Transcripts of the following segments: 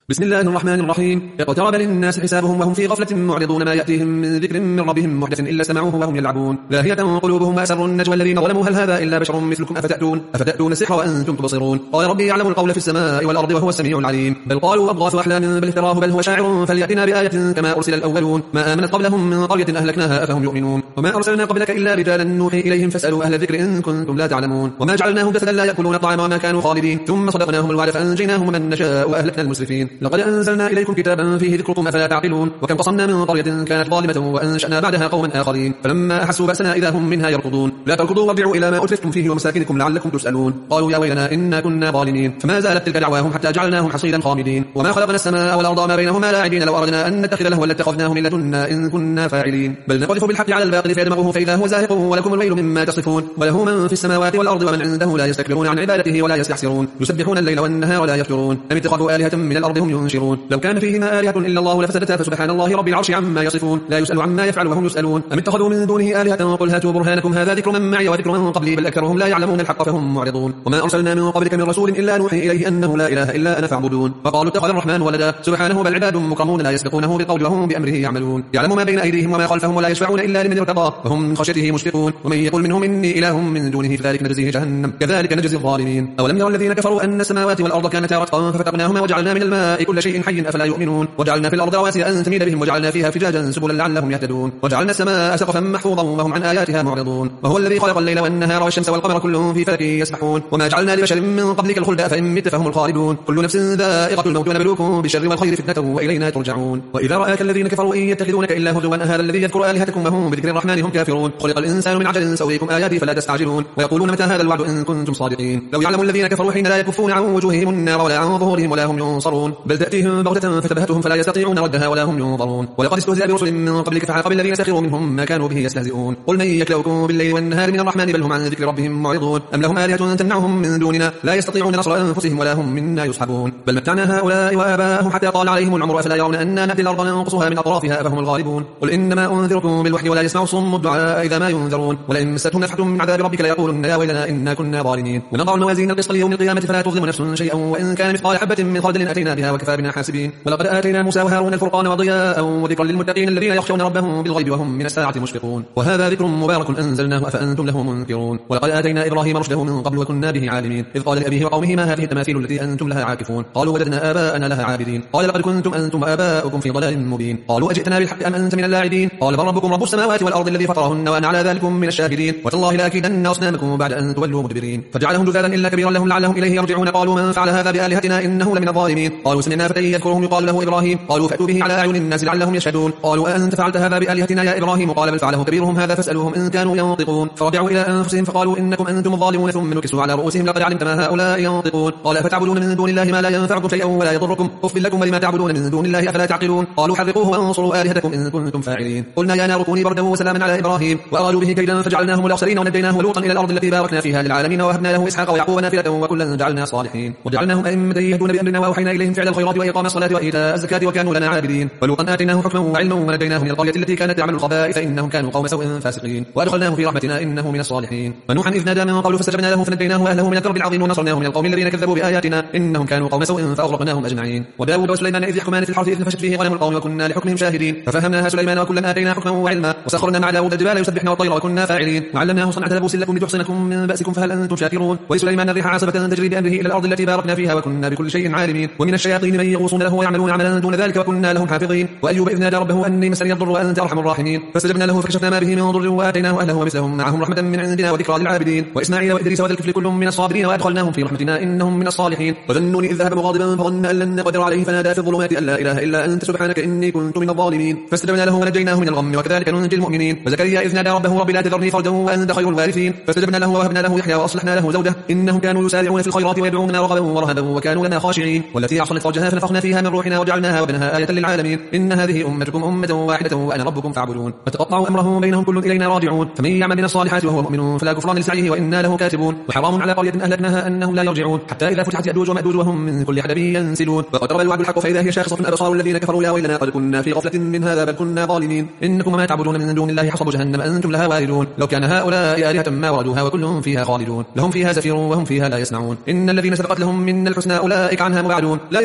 بسم الله الرحمن الرحيم. اقترب للناس حسابهم وهم في غفلة معرضون. ما يأتيهم من ذكر من ربهم محدث إلا سمعوه وهم يلعبون. لاهية قلوبهم وأسروا النجوى الذين ظلموا هل هذا إلا بشر مثلكم أفتأتون السحر وأنتم تبصرون. قال ربي يعلم القول في السماء والأرض وهو السميع العليم. بل قالوا أضغاث أحلام بل افتراه بل هو شاعر فليأتنا بآية كما أرسل الأولون. ما آمنت قبلهم من قرية أهلكناها أفهم يؤمنون. وما أرسلنا قبلك إلا رجالا نوحي إليهم فاسألوا أهل الذكر إن كنتم لا تعلمون. وما جعلناهم جسدا لا يأكلون الطعام وما كانوا خالدين ثم صدقناهم الوعد فأنجيناهم من نشاء وأهلكنا المسرفين. لقد أنزلنا إليكم كتابا فيه ذكركم أفلا تعقلون. وكم قصمنا من قرية كانت ظالمة وأنشأنا بعدها قوما آخرين فلما أحسوا بأسنا إذا هم منها يركضون. لا تركضوا وارجعوا إلى ما أترفتم فيه ومساكنكم لعلكم تسألون. قالوا يا ويلنا إنا كنا ظالمين. فما زالت تلك دعواهم حتى جعلناهم حصيدا خامدين. وما خلقنا السماء والأرض وما بينهما لاعبين. لو أردنا أن نتخذ لهوا لاتخذناه من لدنا إن كنا فاعلين. بل نقذف بالحق على الباطل فيدمغه فإذا هو زاهق ولكم الويل مما تصفون. وله من في السماوات والأرض ومن عنده لا يستكبرون عن عبادته ولا يستحسرون. يسبحون الليل والنهار ولا يفترون. أم اتخذوا آلهة من الأرض هم ينشرون. لو كان فيهما آلهة إلا الله لفسدتا فسبحان الله رب العرش عما يصفون. لا يسأل عما يفعل وهم يسألون. أم اتخذوا من دونه آلهة قل هاتوا برهانكم هذا ذكر من معي وذكر من قبلي بل أكثرهم لا يعلمون الحق فهم معرضون. وما أرسلنا من قبلك من رسول إلا نوحي إليه أنه لا إله إلا أنا فاعبدون. وقالوا اتخذ الرحمن ولدا سبحانه بل عباد مكرمون لا يسبقونه بالقول وهم بأمره يعملون. يعلم ما بين أيديهم وما خلفهم ولا يشفعون إلا لمن ارتضى وهم من خشيته مشفقون. ومن يقول منهم إني إله من دونه فذلك نجزيه جهنم كذلك نجزي الظالمين. أولم يرى الذين كفروا أن السماوات والأرض كانتا رتقا ففتقناهما وجعلنا من الماء كل شيء حي أفلا يؤمنون. وجعلنا في الأرض رواسي أن تميد بهم وجعلنا فيها فجاجا سبلا لعلهم يهتدون. وجعلنا السماء سقفا محفوظا وهم عن آياتها معرضون. وهو الذي خلق الليل والنهار والشمس والقمر كل في فلك يسبحون. وما جعلنا لبشر من قبلك الخلد أفإن مت فهم الخالدون. كل نفس ذائقة الموت ونبلوكم بالشر والخير فتنة وإلينا ترجعون. وإذا رآك الذين كفروا إن يتخذونك إلا هزوا هذا الذي يذكر آلهتكم وهم بذكر الرحمن هم كافرون. خلق الإنسان من عجل سأريكم آياتي فلا تستعجلون. ويقولون متى هذا الوعد إن كنتم صادقين. لو يعلم الذين كفروا حين لا يكفون عن وجوههم النار ولا عن ظهورهم ولا هم ينصرون. بل تأتيهم بغتة فتبهتهم فلا يستطيعون ردها ولا هم ينظرون. ولقد استهزئ برسل من قبلك فعاقب الذين سخروا منهم ما كانوا به يستهزئون. قل من يكلؤكم بالليل والنهار من الرحمن بل هم عن ذكر ربهم معرضون. أم لهم آلهة تمنعهم من دوننا لا يستطيعون نصر أنفسهم ولا هم منا يصحبون. بل متعنا هؤلاء وآباءهم حتى طال عليهم العمر أفلا يرون أنا نأتي الأرض ننقصها من أطرافها أفهم الغالبون. قل إنما أنذركم بالوحي ولا يسمع الصم الدعاء إذا ما ينذرون. ولئن مستهم نفحة من عذاب ربك ليقولن يا ويلنا إنا كنا ظالمين. ونضع الموازين القسط ليوم القيامة فلا تظلم نفس شيئا وإن كان مثقال حبة من خردل أتينا بها وكفى بنا حاسبين. ولقد آتينا موسى وهارون الفرقان وضياء وذكرا للمتقين الذين يخشون ربهم بالغيب وهم من الساعة مشفقون. وهذا ذكر مبارك أنزلناه أفأنتم له منكرون. ولقد آتينا إبراهيم رشده من قبل وكنا به عالمين. إذ قال لأبيه وقومه ما هذه التماثيل التي أنتم لها عاكفون. قالوا وجدنا آباءنا لها عابدين. قال لقد كنتم أنتم وآباؤكم في ضلال مبين. قالوا أجئتنا بالحق أم أنت من اللاعبين. قال بل ربكم رب السماوات والأرض الذي فطرهن وأنا على ذلك من الشاهدين. وتالله لأكيدن أصنامكم بعد أن تولوا مدبرين. فجعلهم جذاذا إلا كبيرا لهم لعلهم إليه يرجعون. قالوا من فعل هذا بآلهتنا إنه لمن الظالمين. قالوا سمعنا فتى يذكرهم يقال له إبراهيم. قالوا فأتوا به على أعين الناس لعلهم يشهدون. قالوا أأنت فعلت هذا بآلهتنا يا إبراهيم. قال بل فعله كبيرهم هذا فاسألوهم إن كانوا ينطقون. فرجعوا إلى أنفسهم فقالوا إنكم أنتم الظالمون ثم نكسوا على رؤوسهم لقد علمت ما هؤلاء ينطقون. قال فتعبدون من دون الله ما لا ينفعكم شيئا ولا يضركم أف لكم ولما تعبدون من دون الله أفلا تعقلون. قالوا حرقوه وانصروا آلهتكم إن كنتم فاعلين. قلنا يا نار كوني بردا وسلاما على إبراهيم وأرادوا به كيدا فجعلناهم الأخسرين ونجيناه ولوطا إلى الأرض التي باركنا فيها للعالمين ووهبنا له إسحاق ويعقوب نافلة وكلا جعلنا صالحين. وجعلناهم أئمة يهدون بأمرنا وأوحينا إليهم فعل الخيرات وإقام الصلاة وإيتاء الزكاة وكانوا لنا عابدين. ولوطا آتيناه حكما وعلما ونجيناه من القرية التي كانت تعمل الخبائث إنهم كانوا قوم سوء فاسقين. وأدخلناه في رحمتنا إنه من الصالحين. ونوحا إذ نادى من قبل فاستجبنا له فنجيناه وأهله من الكرب العظيم ونصرناه من القوم الذين كذبوا بآياتنا إنهم كانوا قوم سوء فأغرقناهم أجمعين. وداود وسليمان إذ يحكمان في الحرث إذ نفشت فيه غنم القوم وكنا لحكمهم شاهدين. ففهمناها سليمان وكلا آتينا حكما وعلما وسخرنا مع داود الجبال يسبحن والطير وكنا فاعلين. وعلمناه صنعة لبوس لكم لتحصنكم من بأسكم فهل أنتم شاكرون. ولسليمان الريح عاصفة تجري بأمره إلى الأرض التي باركنا فيها وكنا بكل شيء عالمين. ومن الشياطين من يغوصون له ويعملون عملا دون ذلك وكنا لهم حافظين. وأيوب إذ نادى ربه أني مسني الضر وأنت أرحم الراحمين. فاستجبنا له فكشفنا ما به من ضر وآتيناه أهله ومثلهم معهم رحمة من عندنا وذكرى للعابدين. وإسماعيل وإدريس وذا الكفل كل من الصابرين وأدخلناهم في رحمتنا إنهم من الصالحين. وذنون إذ ذهب مغاضبا فظن أن لن نقدر عليه فنادى في الظلمات أن لا إله إلا أنت سبحانك إني كنت من الظالمين. فاستجبنا له ونجيناه من الغم وكذلك ننجي المؤمنين. وزكريا إذ نادى ربه رب لا تذرني فردا وأنت خير الوارثين. فاستجبنا له ووهبنا له يحيى وأصلحنا له زوجه إنهم كانوا يسارعون في الخيرات ويدعوننا رغبا ورهبا وكانوا لنا خاشعين. والتي أحصنت فرجها فنفخنا فيها من روحنا وجعلناها وابنها آية للعالمين. إن هذه أمتكم أمة واحدة وأنا ربكم فاعبدون. فتقطعوا أمرهم بينهم كل إلينا راجعون. فمن يعمل من الصالحات وهو مؤمن فلا كفران لسعيه وإنا له كاتبون. وحرام على قرية أهلكناها أنهم لا يرجعون حتى إذا فتحت يأجوج ومأجوج وهم من كل حدب ينسلون. واقترب الوعد الحق فإذا هي شاخصة أبصار الذين كفروا يا ويلنا قد كنا في غفلة من هذا بل كنا ظالمين. إنكم ما تعبدون من دون الله حصب جهنم أنتم لها واردون. لو كان هؤلاء آلهة ما وردوها وكلهم فيها خالدون. لهم فيها زفير وهم فيها لا يسمعون. إن الذين سبقت لهم من الحسنى أولئك عنها مبعدون. لا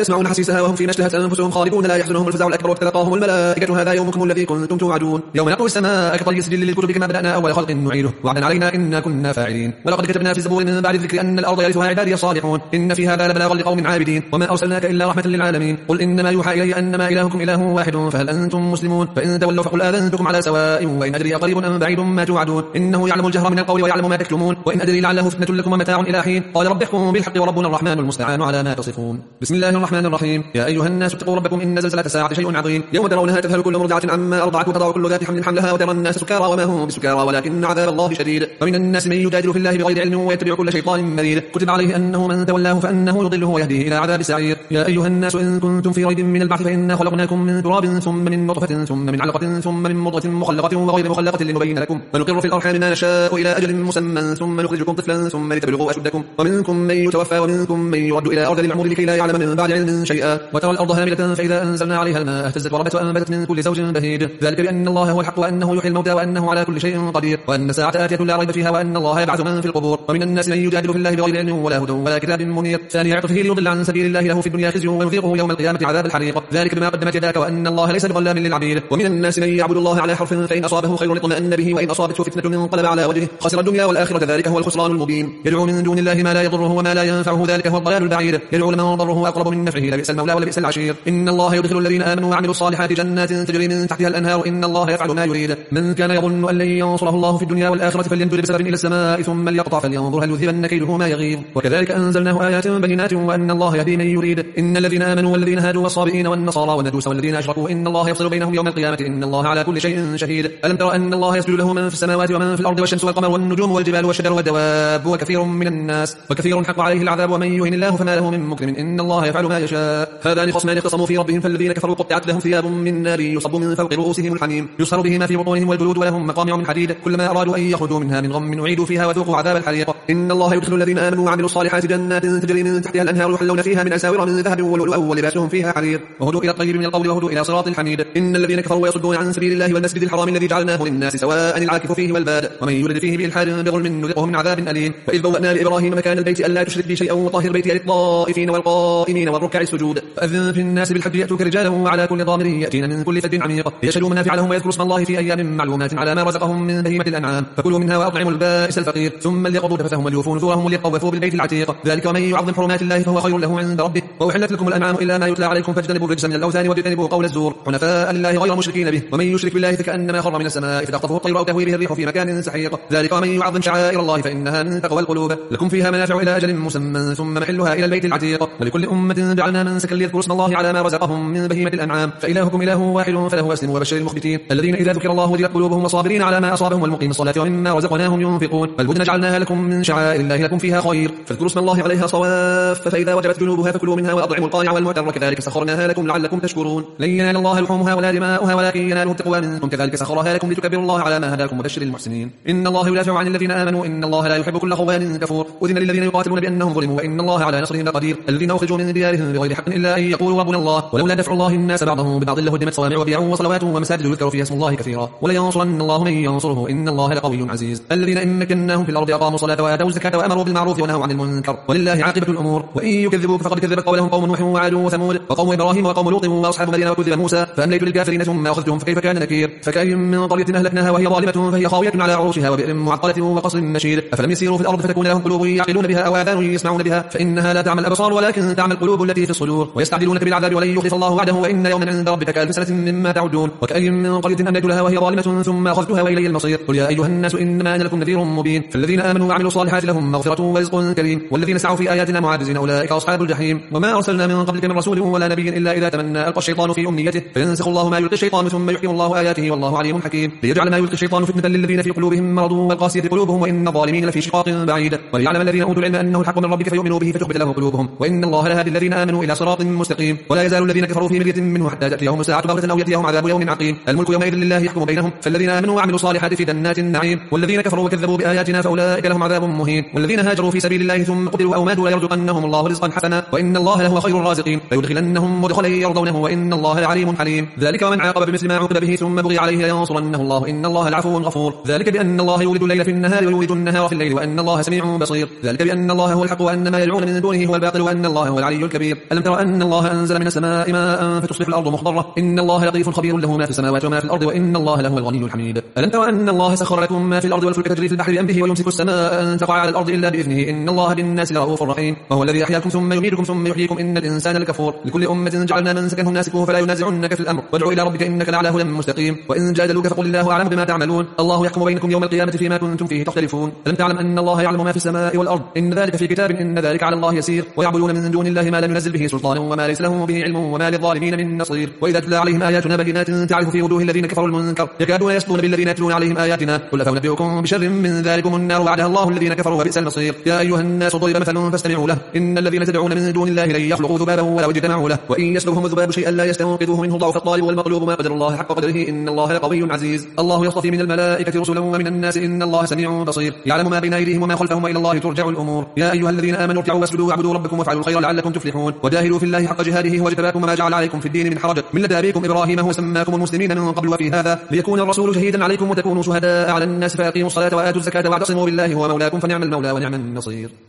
يسمعون حسيسها وهم فيما اشتهت أنفسهم خالدون لا يحزنهم الفزع الأكبر وتتلقاهم الملائكة هذا يومكم الذي كنتم توعدون يوم نطوي السماء كطي السجل للكتب كما بدأنا أول خلق نعيده وعدا علينا إنا كنا فاعلين ولقد كتبنا في الزبور من بعد الذكر أن الأرض يرثها عبادي الصالحون إن في هذا لبلاغا لقوم عابدين وما أرسلناك إلا رحمة للعالمين قل إنما يوحى إلي أنما إلهكم إله واحد فهل أنتم مسلمون فإن تولوا فقل آذنتكم على سواء وإن أدري أقريب أم بعيد ما توعدون إنه يعلم الجهر من القول ويعلم ما تكتمون وإن أدري لعله فتنة لكم ومتاع إلى حين قال رب احكم بالحق وربنا الرحمن المستعان على ما تصفون بسم الله الرحمن الرحيم يا أيها الناس اتقوا ربكم إن زلزلة الساعة شيء عظيم يوم ترونها تذهل كل مرضعة عما أرضعت وتضع كل ذات حمل حملها وترى الناس سكارى وما هم بسكارى ولكن عذاب الله شديد ومن الناس من يجادل في الله بغير علم ويتبع كل شيطان مريد كتب عليه أنه من تولاه فأنه يضله ويهديه إلى عذاب السعير يا أيها الناس إن كنتم في ريب من البعث فإنا خلقناكم من تراب ثم من نطفة ثم من علقة ثم من مضغة مخلقة وغير مخلقة لنبين لكم ونقر في الأرحام ما نشاء إلى أجل مسمى ثم نخرجكم طفلا ثم لتبلغوا أشدكم ومنكم من يتوفى ومنكم من يرد إلى أرض العمر لكي لا يعلم من بعد علم شيئا وترى الأرض هامدة فإذا أنزلنا عليها الماء اهتزت وربت وأنبتت من كل زوج بهيج ذلك بأن الله هو الحق وأنه يحيي الموتى وأنه على كل شيء قدير وأن الساعة آتية لا ريب فيها وأن الله يبعث من في القبور ومن الناس من يجادل في الله بغير علم ولا هدى ولا كتاب منير ثاني عطفه ليضل عن سبيل الله له في الدنيا خزي ويذيقه يوم القيامة عذاب الحريق ذلك بما قدمت يداك وأن الله ليس بظلام للعبيد ومن الناس من يعبد الله على حرف فإن أصابه خير اطمأن به وإن أصابته فتنة انقلب على وجهه خسر الدنيا والآخرة ذلك هو الخسران المبين يدعو من دون الله ما لا يضره وما لا ينفعه ذلك هو الضلال البعيد يدعو لمن ضره أقرب من نفعه لبئس المولى ولبئس العشير إن الله يدخل الذين آمنوا وعملوا الصالحات جنات تجري من تحتها الأنهار إن الله يفعل ما يريد من كان يظن أن لن ينصره الله في الدنيا والآخرة فلينظر بسبب إلى السماء ثم ليقطع فلينظر هل يذهبن كيده ما يغيظ وكذلك أنزلناه آيات بينات وأن الله يهدي من يريد إن الذين آمنوا والذين هادوا والصابئين والنصارى والنجوس والذين أشركوا إن الله يفصل بينهم يوم القيامة إن الله على كل شيء شهيد ألم تر أن الله يسجد له من في السماوات ومن في الأرض والشمس والقمر والنجوم والجبال والشجر والدواب وكثير من الناس وكثير حق عليه العذاب ومن يهن الله فما له من مكرم إن الله يفعل ما يشاء هذان خصمان اختصموا في ربهم فالذين كفروا قطعت لهم ثياب من نار يصب من فوق رؤوسهم الحميم يصهر به ما في بطونهم والجلود ولهم مقامع من حديد كلما أرادوا أن يخرجوا منها من غم أعيدوا فيها وذوقوا عذاب الحريق إن الله يدخل الذين آمنوا وعملوا الصالحات جنات تجري من تحتها الأنهار يحلون فيها من أساور من ذهب ولؤلؤا ولباسهم فيها حرير وهدوا إلى الطيب من القول وهدوا إلى صراط الحميد إن الذين كفروا ويصدون عن سبيل الله والمسجد الحرام الذي جعلناه للناس سواء العاكف فيه والباد ومن يرد فيه بإلحاد بظلم نذقه من عذاب أليم وإذ بوأنا لإبراهيم مكان البيت ألا تشرك بي شيئا وطهر بيتي للطائفين والقائمين والركع السجود فأذن في الناس بالحج يأتوك رجالا وعلى كل ضامر يأتين من كل فج عميق ليشهدوا منافع لهم ويذكروا اسم الله في أيام معلومات على ما رزقهم من بهيمة الأنعام فكلوا منها وأطعموا البائس الفقير ثم ليقضوا تفثهم وليوفوا نذورهم وليطوفوا بالبيت العتيق ذلك ومن يعظم حرمات الله فهو خير له عند ربه وأحلت لكم الأنعام إلا ما يتلى عليكم فاجتنبوا الرجس من الأوثان واجتنبوا قول الزور حنفاء لله غير مشركين به ومن يشرك بالله فكأنما خر من السماء فتخطفه الطير أو تهوي به الريح في مكان سحيق ذلك ومن يعظم شعائر الله فإنها من تقوى القلوب لكم فيها منافع إلى أجل مسمى ثم محلها إلى البيت العتيق ولكل أمة جعلنا منسكا ليذكروا اسم الله على ما رزقهم من بهيمة الأنعام فإلهكم إله واحد فله أسلموا وبشر المخبتين الذين إذا ذكر الله وجلت قلوبهم وصابرين على ما أصابهم والمقيم الصلاة ومما رزقناهم ينفقون والبدن جعلناها لكم من شعائر الله لكم فيها خير فاذكروا اسم الله عليها صواف فإذا وجبت جنوبها فكلوا منها وأطعموا القانع والمعتر كذلك سخرناها لكم لعلكم تشكرون لن ينال الله لحومها ولا دماؤها ولكن يناله التقوى منكم كذلك سخرها لكم لتكبروا الله على ما هداكم وبشر المحسنين إن الله يدافع عن الذين آمنوا إن الله لا يحب كل خوان كفور أذن للذين يقاتلون بأنهم ظلموا وإن الله على نصرهم لقدير الذين أخرجوا من ديارهم بغير حق إلا أن يقولوا ربنا الله ولولا دفع الله الناس بعضهم ببعض لهدمت صوامع وبيع وصلوات ومساجد يذكر فيها اسم الله كثيرا ولينصرن الله من ينصره إن الله لقوي عزيز الذين إن مكناهم في الأرض أقاموا الصلاة وآتوا الزكاة وأمروا بالمعروف ونهوا عن المنكر ولله عاقبة الأمور وإن يكذبوك فقد كذبت قولهم قوم نوح وعاد وثمود وقوم إبراهيم وقوم لوط وأصحاب مدين وكذب موسى فأمليت للكافرين ثم أخذتهم فكيف كان نكير فكأي من قرية أهلكناها وهي ظالمة فهي خاوية على عروشها وبئر معطلة وقصر مشيد أفلم يسيروا في الأرض فتكون لهم قلوب يعقلون بها أو آذان يسمعون بها فإنها لا تعمى الأبصار ولكن تعمى القلوب التي في الصدور ويستعجلونك بالعذاب ولن يخلف الله وعده وإن يوما عند ربك كألف سنة مما تعدون وكأي من قرية أمليت لها وهي ظالمة ثم أخذتها وإلي المصير قل يا أيها الناس إنما أنا لكم نذير مبين فالذين آمنوا وعملوا الصالحات لهم مغفرة ورزق كريم والذين سعوا في آياتنا معاجزين أولئك أصحاب الجحيم وما أرسلنا من قبلك من رسول ولا نبي إلا إذا تمنى ألقى الشيطان في أمنيته فينسخ الله ما يلقي الشيطان ثم يحكم الله آياته والله عليم حكيم ليجعل ما يلقي الشيطان فتنة للذين في قلوبهم مرض والقاسية قلوبهم وإن الظالمين لفي شقاق بعيد وليعلم الذين أوتوا العلم أنه الحق من ربك فيؤمنوا به فتخبت له قلوبهم وإن الله لهادي الذين آمنوا إلى صراط مستقيم ولا يزال الذين كفروا في مرية منه حتى تأتيهم الساعة بغتة أو يأتيهم عذاب يوم عقيم الملك يومئذ لله يحكم بينهم فالذين آمنوا وعملوا الصالحات في جنات النعيم والذين كفروا وكذبوا بآياتنا فأولئك لهم عذاب مهين والذين هاجروا في سبيل الله ثم قتلوا أو ماتوا ليرزقنهم الله رزقا حسنا وإن الله لهو خير الرازقين ليدخلنهم مدخلا يرضونه وإن الله لعليم حليم ذلك ومن عاقب بمثل ما عوقب به ثم بغي عليه لينصرنه الله إن الله العفو غفور ذلك بأن الله يولد الليل في النهار ويولد النهار في الليل وأن الله سميع بصير ذلك بأن الله هو الحق وأن ما يدعون من دونه هو الباطل وأن الله هو العلي الكبير ألم تر أن الله أنزل من السماء ماء فتصبح الأرض مخضرة إن الله لطيف خبير له ما في السماوات وما في الأرض وإن الله لهو الغني الحميد ألم تر أن الله سخر لكم ما في الأرض والفلك تجري في البحر بأمره ويمسك السماء أن تقع على الأرض إلا بإذنه إن الله بالناس لرؤوف رحيم وهو الذي أحياكم ثم يميتكم ثم يحييكم إن الإنسان لكفور لكل أمة جعلنا منسكا هم ناسكوه فلا ينازعنك في الأمر وادع إلى ربك إنك لعلى هدى مستقيم وإن جادلوك فقل الله أعلم بما تعملون الله يحكم بينكم يوم القيامة فيما كنتم فيه تختلفون ألم تعلم أن الله يعلم ما في السماء والأرض إن ذلك في كتاب إن ذلك على الله يسير ويعبدون من دون الله ما لم ينزل به سلطانا وما ليس له به علم وما للظالمين من نصير وإذا تتلى عليهم آياتنا بينات تعرف في وجوه الذين كفروا المنكر يكادون يسطون بالذين يتلون عليهم آياتنا قل أفأنبئكم بشر من ذلكم النار وعدها الله الذين كفروا وبئس المصير يا أيها الناس ضرب مثل فاستمعوا له إن الذين تدعون من دون الله لن يخلقوا ذبابا ولو اجتمعوا له وإن يسلبهم الذباب شيئا لا يستنقذوه منه ضعف الطالب والمطلوب ما قدر الله حق قدره إن الله لقوي عزيز الله يصطفي من الملائكة رسلا ومن الناس إن الله سميع بصير يعلم ما بين أيديهم وما خلفهم وإلى الله ترجع الأمور يا أيها الذين آمنوا اركعوا واسجدوا واعبدوا ربكم وافعلوا الخير لعلكم تفلحون وجاهدوا في الله حق جهاده هو اجتباكم وما جعل عليكم في الدين من حرج ملة أبيكم إبراهيم هو سماكم المسلمين من قبل وفي هذا ليكون الرسول شهيدا عليكم وتكونوا شهداء على الناس فأقيموا الصلاة وآتوا الزكاة واعتصموا بالله هو مولاكم فنعم المولى ونعم النصير